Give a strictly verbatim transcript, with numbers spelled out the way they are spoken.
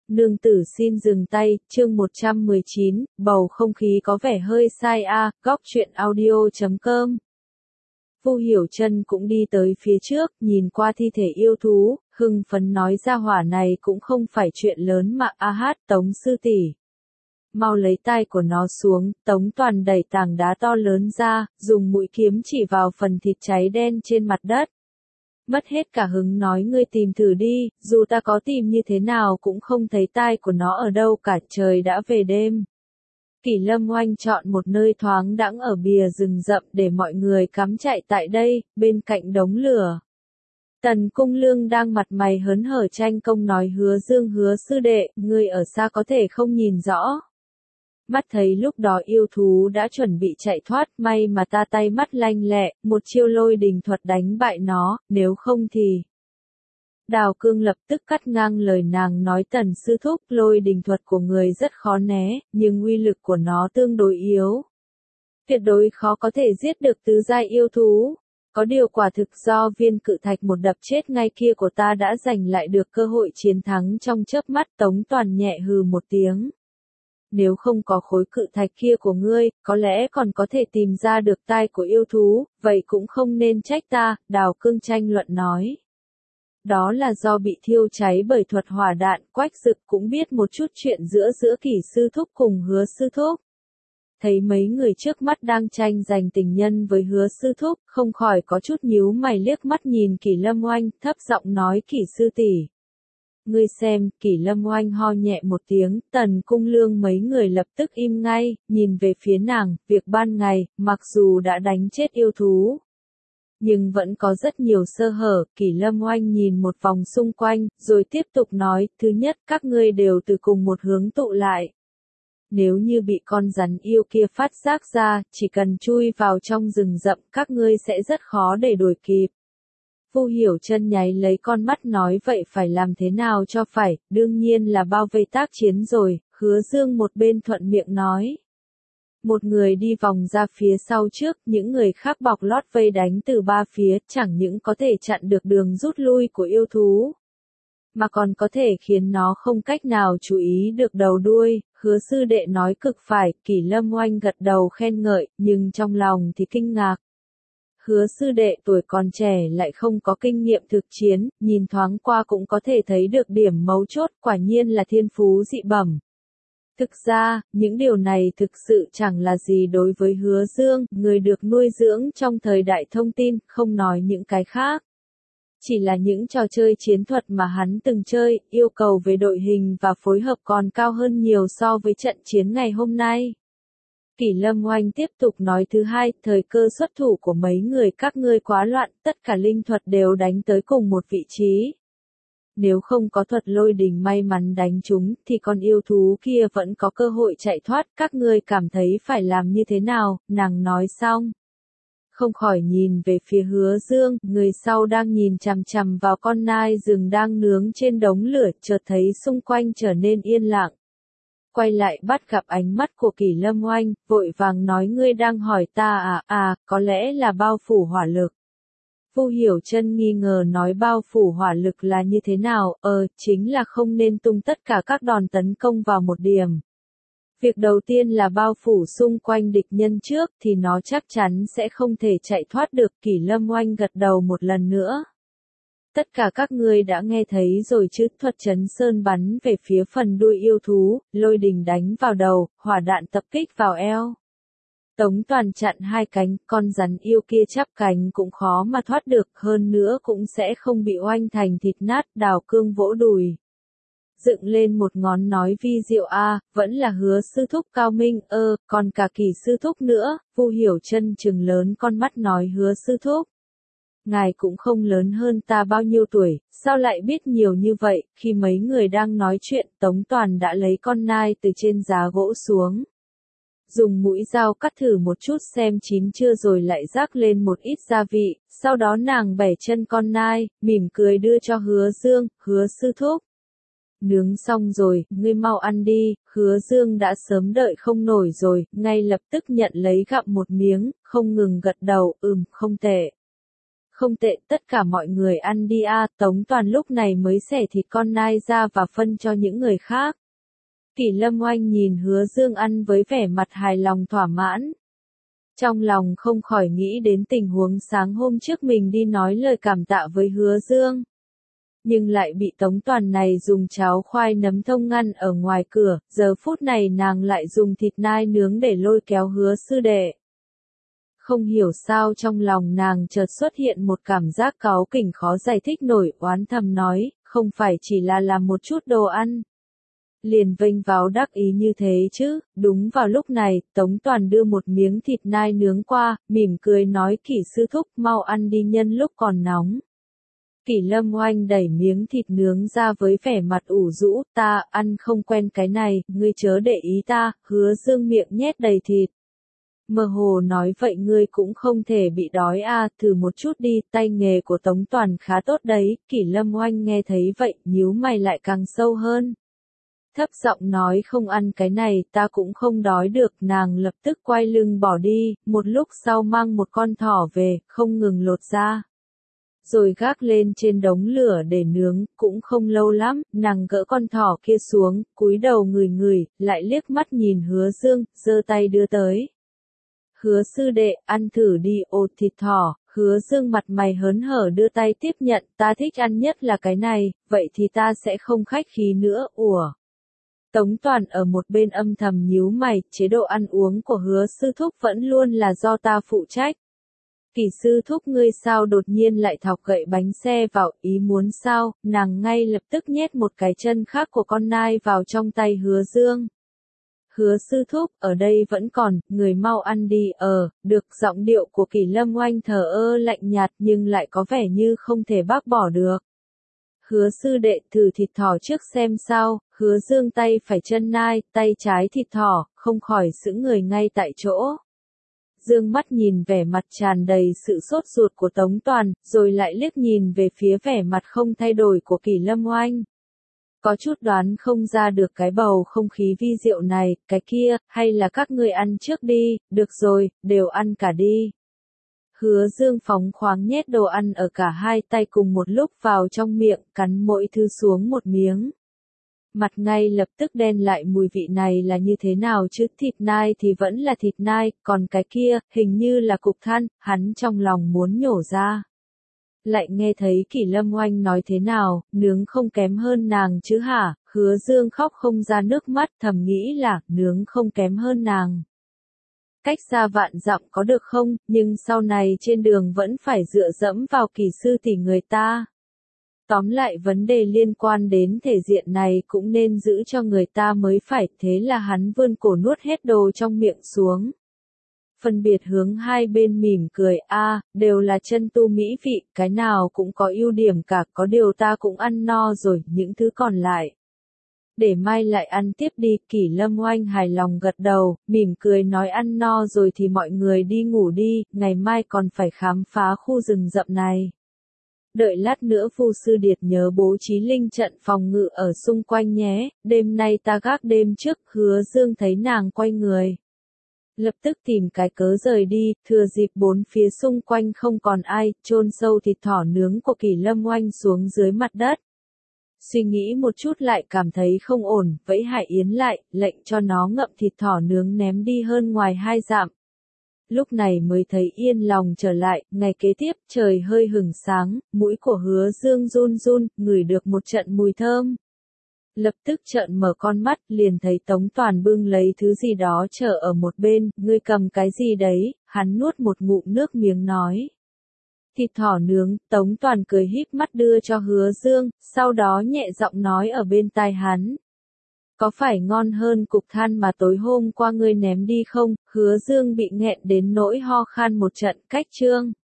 Nương tử xin dừng tay, chương một trăm mười chín, bầu không khí có vẻ hơi sai a, góc truyện audio chấm com. Vu Hiểu Chân cũng đi tới phía trước, nhìn qua thi thể yêu thú, hưng phấn nói ra hỏa này cũng không phải chuyện lớn mà a hát Tống sư tỷ. Mau lấy tay của nó xuống, Tống Toàn đẩy tảng đá to lớn ra, dùng mũi kiếm chỉ vào phần thịt cháy đen trên mặt đất. Mất hết cả hứng nói ngươi tìm thử đi, dù ta có tìm như thế nào cũng không thấy tai của nó ở đâu cả, trời đã về đêm. Kỷ Lâm Oanh chọn một nơi thoáng đãng ở bìa rừng rậm để mọi người cắm trại tại đây, bên cạnh đống lửa. Tần Cung Lương đang mặt mày hớn hở tranh công nói Hứa Dương Hứa sư đệ, ngươi ở xa có thể không nhìn rõ. Mắt thấy lúc đó yêu thú đã chuẩn bị chạy thoát, may mà ta tay mắt lanh lẹ, một chiêu lôi đình thuật đánh bại nó, nếu không thì... Đào Cương lập tức cắt ngang lời nàng nói Tần sư thúc, lôi đình thuật của người rất khó né, nhưng uy lực của nó tương đối yếu. Tuyệt đối khó có thể giết được tứ giai yêu thú. Có điều quả thực do viên cự thạch một đập chết ngay kia của ta đã giành lại được cơ hội chiến thắng trong chớp mắt. Tống Toàn nhẹ hừ một tiếng. Nếu không có khối cự thạch kia của ngươi, có lẽ còn có thể tìm ra được tai của yêu thú, vậy cũng không nên trách ta, Đào Cương tranh luận nói. Đó là do bị thiêu cháy bởi thuật hỏa đạn, Quách Dực cũng biết một chút chuyện giữa giữa Kỷ sư thúc cùng Hứa sư thúc. Thấy mấy người trước mắt đang tranh giành tình nhân với Hứa sư thúc, không khỏi có chút nhíu mày liếc mắt nhìn Kỷ Lâm Oanh, thấp giọng nói Kỷ sư tỷ. Ngươi xem, Kỷ Lâm Oanh ho nhẹ một tiếng, Tần Cung Lương mấy người lập tức im ngay, nhìn về phía nàng, việc ban ngày, mặc dù đã đánh chết yêu thú. Nhưng vẫn có rất nhiều sơ hở, Kỷ Lâm Oanh nhìn một vòng xung quanh, rồi tiếp tục nói, thứ nhất các ngươi đều từ cùng một hướng tụ lại. Nếu như bị con rắn yêu kia phát giác ra, chỉ cần chui vào trong rừng rậm các ngươi sẽ rất khó để đuổi kịp. Vu Hiểu Chân nháy lấy con mắt nói vậy phải làm thế nào cho phải, đương nhiên là bao vây tác chiến rồi, Hứa Dương một bên thuận miệng nói. Một người đi vòng ra phía sau trước, những người khác bọc lót vây đánh từ ba phía, chẳng những có thể chặn được đường rút lui của yêu thú, mà còn có thể khiến nó không cách nào chú ý được đầu đuôi. Hứa sư đệ nói cực phải, Kỷ Lâm Oanh gật đầu khen ngợi, nhưng trong lòng thì kinh ngạc. Hứa sư đệ tuổi còn trẻ lại không có kinh nghiệm thực chiến, nhìn thoáng qua cũng có thể thấy được điểm mấu chốt, quả nhiên là thiên phú dị bẩm. Thực ra, những điều này thực sự chẳng là gì đối với Hứa Dương, người được nuôi dưỡng trong thời đại thông tin, không nói những cái khác. Chỉ là những trò chơi chiến thuật mà hắn từng chơi, yêu cầu về đội hình và phối hợp còn cao hơn nhiều so với trận chiến ngày hôm nay. Kỷ Lâm Oanh tiếp tục nói thứ hai, thời cơ xuất thủ của mấy người các ngươi quá loạn, tất cả linh thuật đều đánh tới cùng một vị trí. Nếu không có thuật lôi đình may mắn đánh chúng, thì con yêu thú kia vẫn có cơ hội chạy thoát, các ngươi cảm thấy phải làm như thế nào, nàng nói xong. Không khỏi nhìn về phía Hứa Dương, người sau đang nhìn chằm chằm vào con nai rừng đang nướng trên đống lửa, chợt thấy xung quanh trở nên yên lặng. Quay lại bắt gặp ánh mắt của Kỷ Lâm Oanh, vội vàng nói ngươi đang hỏi ta à, à, có lẽ là bao phủ hỏa lực. Vu Hiểu Chân nghi ngờ nói bao phủ hỏa lực là như thế nào, ờ, chính là không nên tung tất cả các đòn tấn công vào một điểm. Việc đầu tiên là bao phủ xung quanh địch nhân trước thì nó chắc chắn sẽ không thể chạy thoát được. Kỷ Lâm Oanh gật đầu một lần nữa. Tất cả các ngươi đã nghe thấy rồi chứ, thuật chấn sơn bắn về phía phần đuôi yêu thú, lôi đình đánh vào đầu, hỏa đạn tập kích vào eo. Tống Toàn chặn hai cánh, con rắn yêu kia chắp cánh cũng khó mà thoát được, hơn nữa cũng sẽ không bị oanh thành thịt nát. Đào Cương vỗ đùi. Dựng lên một ngón nói vi diệu a, vẫn là Hứa sư thúc cao minh, ơ, còn cả Kỷ sư thúc nữa. Vu Hiểu Chân trừng lớn con mắt nói Hứa sư thúc. Ngài cũng không lớn hơn ta bao nhiêu tuổi, sao lại biết nhiều như vậy? Khi mấy người đang nói chuyện, Tống Toàn đã lấy con nai từ trên giá gỗ xuống. Dùng mũi dao cắt thử một chút xem chín chưa rồi lại rắc lên một ít gia vị, sau đó nàng bẻ chân con nai, mỉm cười đưa cho Hứa Dương, Hứa sư thúc. Nướng xong rồi, ngươi mau ăn đi. Hứa Dương đã sớm đợi không nổi rồi, ngay lập tức nhận lấy gặm một miếng, không ngừng gật đầu, ừm, không tệ. không tệ, tất cả mọi người ăn đi a. Tống Toàn lúc này mới xẻ thịt con nai ra và phân cho những người khác. Kỷ Lâm Oanh nhìn Hứa Dương ăn với vẻ mặt hài lòng thỏa mãn. Trong lòng không khỏi nghĩ đến tình huống sáng hôm trước mình đi nói lời cảm tạ với Hứa Dương. Nhưng lại bị Tống Toàn này dùng cháo khoai nấm thông ngăn ở ngoài cửa, giờ phút này nàng lại dùng thịt nai nướng để lôi kéo Hứa sư đệ. Không hiểu sao trong lòng nàng chợt xuất hiện một cảm giác cáu kỉnh khó giải thích nổi, oán thầm nói, không phải chỉ là làm một chút đồ ăn. Liền vênh váo đắc ý như thế chứ. Đúng vào lúc này, Tống Toàn đưa một miếng thịt nai nướng qua, mỉm cười nói Kỷ sư thúc mau ăn đi nhân lúc còn nóng. Kỷ Lâm Oanh đẩy miếng thịt nướng ra với vẻ mặt ủ rũ, ta ăn không quen cái này, ngươi chớ để ý ta. Hứa Dương miệng nhét đầy thịt. Mơ hồ nói vậy ngươi cũng không thể bị đói a, à, thử một chút đi, tay nghề của Tống Toàn khá tốt đấy. Kỷ Lâm Oanh nghe thấy vậy, nhíu mày lại càng sâu hơn. Thấp giọng nói không ăn cái này, ta cũng không đói được, nàng lập tức quay lưng bỏ đi, một lúc sau mang một con thỏ về, không ngừng lột ra. Rồi gác lên trên đống lửa để nướng, cũng không lâu lắm, nàng gỡ con thỏ kia xuống, cúi đầu ngửi ngửi, lại liếc mắt nhìn Hứa Dương, giơ tay đưa tới. Hứa sư đệ, ăn thử đi, ồ thịt thỏ. Hứa Dương mặt mày hớn hở đưa tay tiếp nhận, ta thích ăn nhất là cái này, vậy thì ta sẽ không khách khí nữa, ủa. Tống Toàn ở một bên âm thầm nhíu mày, chế độ ăn uống của Hứa sư thúc vẫn luôn là do ta phụ trách. Kỷ sư thúc ngươi sao đột nhiên lại thọc gậy bánh xe vào, ý muốn sao, nàng ngay lập tức nhét một cái chân khác của con nai vào trong tay Hứa Dương. Hứa sư thúc, ở đây vẫn còn, người mau ăn đi, ờ, được. Giọng điệu của Kỷ Lâm Oanh thờ ơ lạnh nhạt nhưng lại có vẻ như không thể bác bỏ được. Hứa sư đệ thử thịt thỏ trước xem sao. Hứa Dương tay phải chân nai, tay trái thịt thỏ, không khỏi sững người ngay tại chỗ. Dương mắt nhìn vẻ mặt tràn đầy sự sốt ruột của Tống Toàn, rồi lại liếc nhìn về phía vẻ mặt không thay đổi của Kỷ Lâm Oanh. Có chút đoán không ra được cái bầu không khí vi diệu này, cái kia, hay là các ngươi ăn trước đi, được rồi, đều ăn cả đi. Hứa Dương phóng khoáng nhét đồ ăn ở cả hai tay cùng một lúc vào trong miệng, cắn mỗi thứ xuống một miếng. Mặt ngay lập tức đen lại, mùi vị này là như thế nào chứ, thịt nai thì vẫn là thịt nai, còn cái kia, hình như là cục than, hắn trong lòng muốn nhổ ra. Lại nghe thấy Kỷ Lâm Oanh nói thế nào, nướng không kém hơn nàng chứ hả, Hứa Dương khóc không ra nước mắt, thầm nghĩ là, nướng không kém hơn nàng. Cách xa vạn dặm có được không, nhưng sau này trên đường vẫn phải dựa dẫm vào Kỷ sư tỷ người ta. Tóm lại vấn đề liên quan đến thể diện này cũng nên giữ cho người ta mới phải, thế là hắn vươn cổ nuốt hết đồ trong miệng xuống. Phân biệt hướng hai bên mỉm cười, a, đều là chân tu mỹ vị, cái nào cũng có ưu điểm cả, có điều ta cũng ăn no rồi, những thứ còn lại. Để mai lại ăn tiếp đi. Kỷ Lâm Oanh hài lòng gật đầu, mỉm cười nói ăn no rồi thì mọi người đi ngủ đi, ngày mai còn phải khám phá khu rừng rậm này. Đợi lát nữa Vu sư điệt nhớ bố trí linh trận phòng ngự ở xung quanh nhé, đêm nay ta gác đêm trước. Hứa Dương thấy nàng quay người. Lập tức tìm cái cớ rời đi, thừa dịp bốn phía xung quanh không còn ai, chôn sâu thịt thỏ nướng của Kỷ Lâm Oanh xuống dưới mặt đất. Suy nghĩ một chút lại cảm thấy không ổn, vẫy Hải Yến lại, lệnh cho nó ngậm thịt thỏ nướng ném đi hơn ngoài hai dặm. Lúc này mới thấy yên lòng trở lại, ngày kế tiếp trời hơi hửng sáng, mũi của Hứa Dương run run, ngửi được một trận mùi thơm. Lập tức trợn mở con mắt, liền thấy Tống Toàn bưng lấy thứ gì đó chờ ở một bên, ngươi cầm cái gì đấy, hắn nuốt một ngụm nước miếng nói. Thịt thỏ nướng. Tống Toàn cười híp mắt đưa cho Hứa Dương, sau đó nhẹ giọng nói ở bên tai hắn. Có phải ngon hơn cục than mà tối hôm qua ngươi ném đi không? Hứa Dương bị nghẹn đến nỗi ho khan một trận, cách chương.